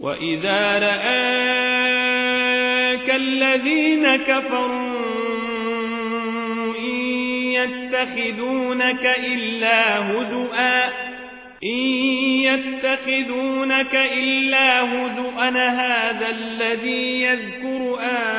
وإذا رآك الذين كفروا إن يتخذونك إلا هزؤا هذا الذي يذكر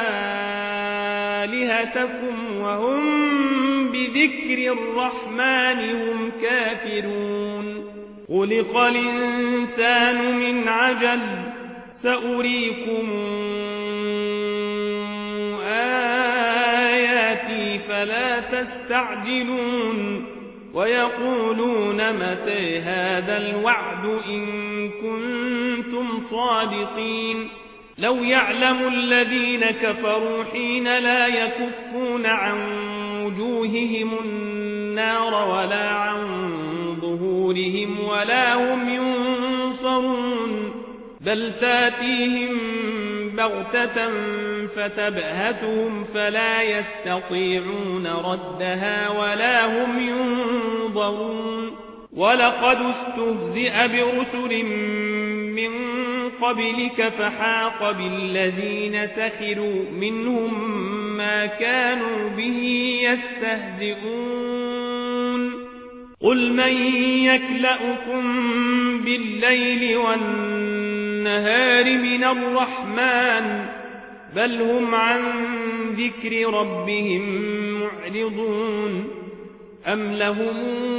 آلهتكم وهم بذكر الرحمن هم كافرون خلق الإنسان من عجل سأريكم آياتي فلا تستعجلون ويقولون متى هذا الوعد إن كنتم صادقين لو يعلم الذين كفروا حين لا يكفون عن وجوههم النار ولا عن ظهورهم ولا هم ينصرون بل تاتيهم بغتة فتبهتهم فلا يستطيعون ردها ولا هم ينظرون ولقد استهزئ برسل من قبلك فحاق بالذين سخروا منهم ما كانوا به يستهزئون قل من يكلؤكم بالليل والنهار من الرحمن بل هم عن ذكر ربهم معرضون أم لهم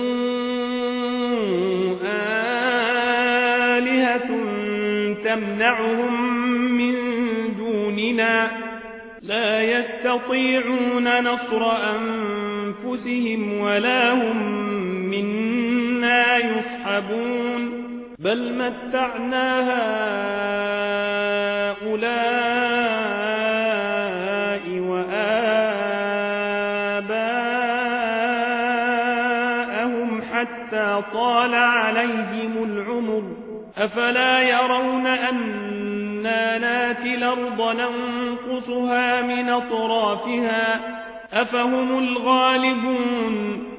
آلهة تمنعهم من دوننا لا يستطيعون نصر أنفسهم ولا هم منا يصحبون بل متعنا هؤلاء وآباءهم حتى طال عليهم العمر أفلا يرون أنا ناتي الأرض ننقصها من أطرافها أفهم الغالبون